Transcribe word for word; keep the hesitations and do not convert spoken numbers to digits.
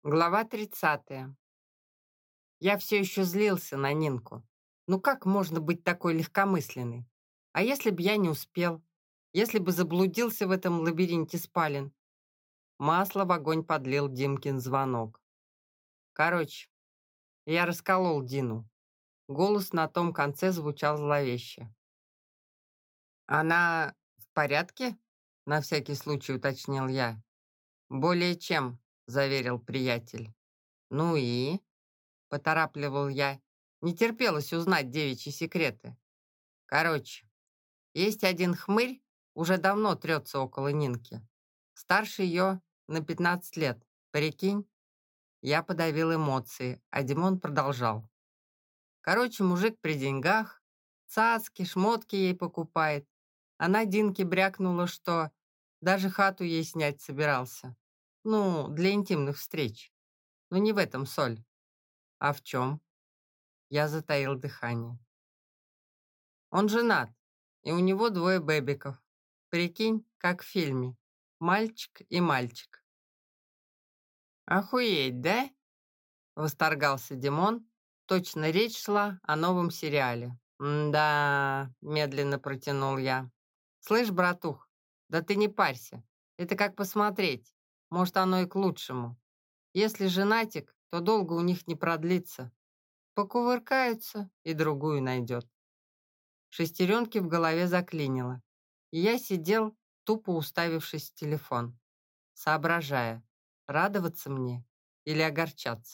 Глава тридцатая. Я все еще злился на Нинку. Ну как можно быть такой легкомысленной? А если б я не успел? Если бы заблудился в этом лабиринте спален? Масло в огонь подлил Димкин звонок. Короче, я расколол Дину. Голос на том конце звучал зловеще. «Она в порядке?» — на всякий случай уточнил я. «Более чем», — заверил приятель. «Ну и?» — поторапливал я. Не терпелось узнать девичьи секреты. Короче, есть один хмырь, уже давно трется около Нинки. Старше ее на пятнадцать лет. Прикинь? Я подавил эмоции, а Димон продолжал. Короче, мужик при деньгах, цацки, шмотки ей покупает. Она Динке брякнула, что даже хату ей снять собирался. Ну, для интимных встреч. Но не в этом соль. А в чем? Я затаил дыхание. Он женат, и у него двое бэбиков. Прикинь, как в фильме. Мальчик и мальчик. «Охуеть, да?» — восторгался Димон. Точно речь шла о новом сериале. «Да», — медленно протянул я. «Слышь, братух, да ты не парься. Это как посмотреть. Может, оно и к лучшему. Если женатик, то долго у них не продлится. Покувыркаются и другую найдет». Шестеренки в голове заклинило, и я сидел, тупо уставившись в телефон, соображая, радоваться мне или огорчаться.